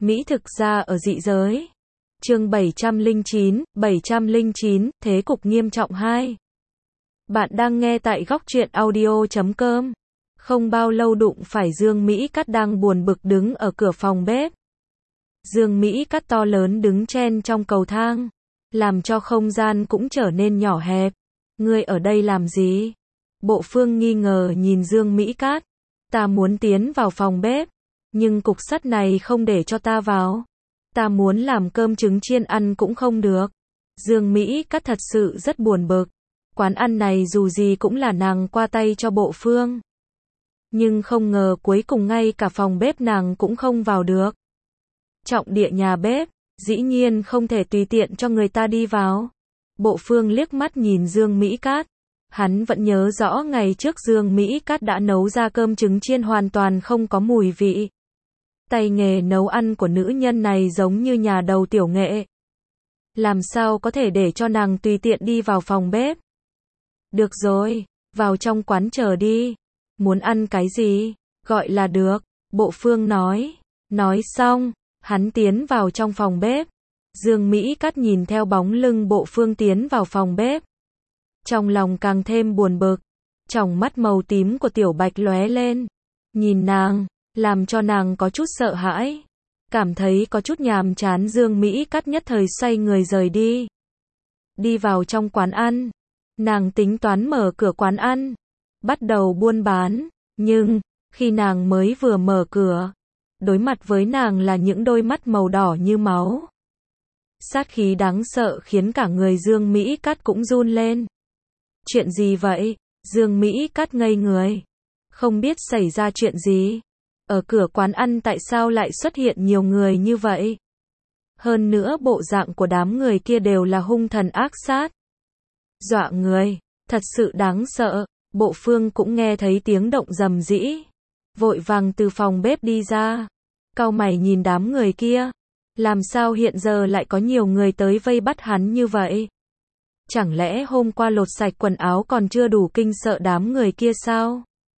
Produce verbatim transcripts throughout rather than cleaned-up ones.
Mỹ thực ra ở dị giới. Chương bảy trăm lẻ chín, bảy trăm lẻ chín, thế cục nghiêm trọng hai. Bạn đang nghe tại góc truyện audio chấm com. Không bao lâu đụng phải Dương Mỹ Cát đang buồn bực đứng ở cửa phòng bếp. Dương Mỹ Cát to lớn đứng chen trong cầu thang, làm cho không gian cũng trở nên nhỏ hẹp. Ngươi ở đây làm gì? Bộ Phương nghi ngờ nhìn Dương Mỹ Cát. Ta muốn tiến vào phòng bếp, nhưng cục sắt này không để cho ta vào. Ta muốn làm cơm trứng chiên ăn cũng không được. Dương Mỹ Cát thật sự rất buồn bực. Quán ăn này dù gì cũng là nàng qua tay cho Bộ Phương. Nhưng không ngờ cuối cùng ngay cả phòng bếp nàng cũng không vào được. Trọng địa nhà bếp, dĩ nhiên không thể tùy tiện cho người ta đi vào. Bộ Phương liếc mắt nhìn Dương Mỹ Cát. Hắn vẫn nhớ rõ ngày trước Dương Mỹ Cát đã nấu ra cơm trứng chiên hoàn toàn không có mùi vị. Tay nghề nấu ăn của nữ nhân này giống như nhà đầu tiểu nghệ. Làm sao có thể để cho nàng tùy tiện đi vào phòng bếp? Được rồi, vào trong quán chờ đi. Muốn ăn cái gì? Gọi là được, Bộ Phương nói. Nói xong, hắn tiến vào trong phòng bếp. Dương Mỹ Cát nhìn theo bóng lưng Bộ Phương tiến vào phòng bếp. Trong lòng càng thêm buồn bực. Tròng mắt màu tím của Tiểu Bạch lóe lên. Nhìn nàng, làm cho nàng có chút sợ hãi. Cảm thấy có chút nhàm chán. Dương Mỹ Cát nhất thời xoay người rời đi. Đi vào trong quán ăn. Nàng tính toán mở cửa quán ăn, bắt đầu buôn bán. Nhưng, khi nàng mới vừa mở cửa, đối mặt với nàng là những đôi mắt màu đỏ như máu. Sát khí đáng sợ khiến cả người Dương Mỹ Cát cũng run lên. Chuyện gì vậy? Dương Mỹ Cát ngây người. Không biết xảy ra chuyện gì. Ở cửa quán ăn tại sao lại xuất hiện nhiều người như vậy? Hơn nữa bộ dạng của đám người kia đều là hung thần ác sát. Dọa người, thật sự đáng sợ. Bộ Phương cũng nghe thấy tiếng động rầm rĩ. Vội vàng từ phòng bếp đi ra. Cau mày nhìn đám người kia. Làm sao hiện giờ lại có nhiều người tới vây bắt hắn như vậy? Chẳng lẽ hôm qua lột sạch quần áo còn chưa đủ kinh sợ đám người kia sao?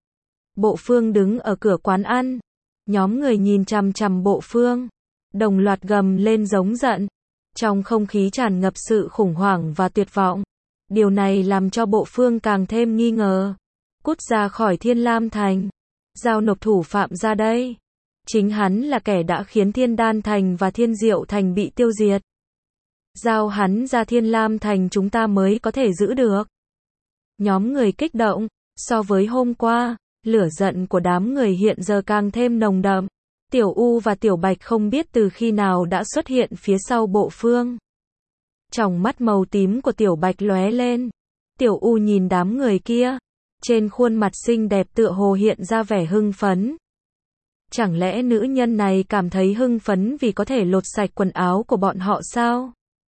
Bộ Phương đứng ở cửa quán ăn. Nhóm người nhìn chằm chằm Bộ Phương. Đồng loạt gầm lên giống giận. Trong không khí tràn ngập sự khủng hoảng và tuyệt vọng. Điều này làm cho Bộ Phương càng thêm nghi ngờ. Cút ra khỏi Thiên Lam Thành. Giao nộp thủ phạm ra đây. Chính hắn là kẻ đã khiến Thiên Đan Thành và Thiên Diệu Thành bị tiêu diệt. Giao hắn ra Thiên Lam Thành chúng ta mới có thể giữ được. Nhóm người kích động. So với hôm qua, lửa giận của đám người hiện giờ càng thêm nồng đậm. Tiểu U và Tiểu Bạch không biết từ khi nào đã xuất hiện phía sau Bộ Phương. Tròng mắt màu tím của Tiểu Bạch lóe lên. Tiểu U nhìn đám người kia. Trên khuôn mặt xinh đẹp tựa hồ hiện ra vẻ hưng phấn. Chẳng lẽ nữ nhân này cảm thấy hưng phấn vì có thể lột sạch quần áo của bọn họ sao?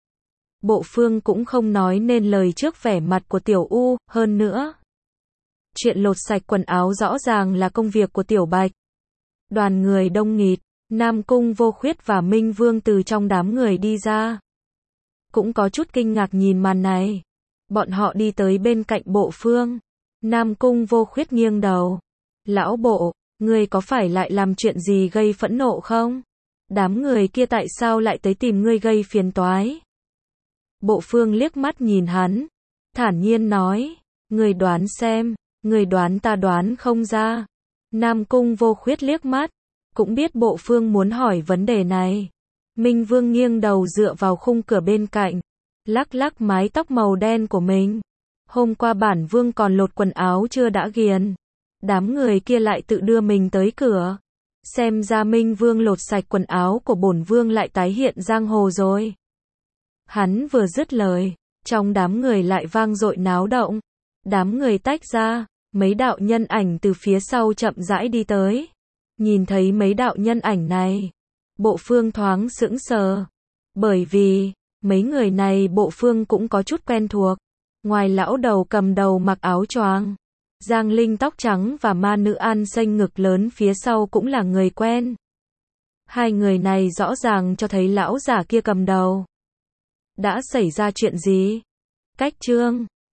Bộ Phương cũng không nói nên lời trước vẻ mặt của Tiểu U, hơn nữa. Chuyện lột sạch quần áo rõ ràng là công việc của Tiểu Bạch. Đoàn người đông nghịt, Nam Cung Vô Khuyết và Minh Vương từ trong đám người đi ra. Cũng có chút kinh ngạc nhìn màn này. Bọn họ đi tới bên cạnh Bộ Phương. Nam Cung Vô Khuyết nghiêng đầu. Lão Bộ, ngươi có phải lại làm chuyện gì gây phẫn nộ không? Đám người kia tại sao lại tới tìm ngươi gây phiền toái? Bộ Phương liếc mắt nhìn hắn. Thản nhiên nói. Ngươi đoán xem. Ngươi đoán ta đoán không ra. Nam Cung Vô Khuyết liếc mắt. Cũng biết Bộ Phương muốn hỏi vấn đề này. Minh Vương nghiêng đầu dựa vào khung cửa bên cạnh. Lắc lắc mái tóc màu đen của mình. Hôm qua bản Vương còn lột quần áo chưa đã ghiền. Đám người kia lại tự đưa mình tới cửa. Xem ra Minh Vương lột sạch quần áo của bổn Vương lại tái hiện giang hồ rồi. Hắn vừa dứt lời. Trong đám người lại vang dội náo động. Đám người tách ra. Mấy đạo nhân ảnh từ phía sau chậm rãi đi tới. Nhìn thấy mấy đạo nhân ảnh này. Bộ Phương thoáng sững sờ. Bởi vì, mấy người này Bộ Phương cũng có chút quen thuộc. Ngoài lão đầu cầm đầu mặc áo choàng, Giang Linh tóc trắng và ma nữ An Xanh ngực lớn phía sau cũng là người quen. Hai người này rõ ràng cho thấy lão giả kia cầm đầu. Đã xảy ra chuyện gì? Cách chương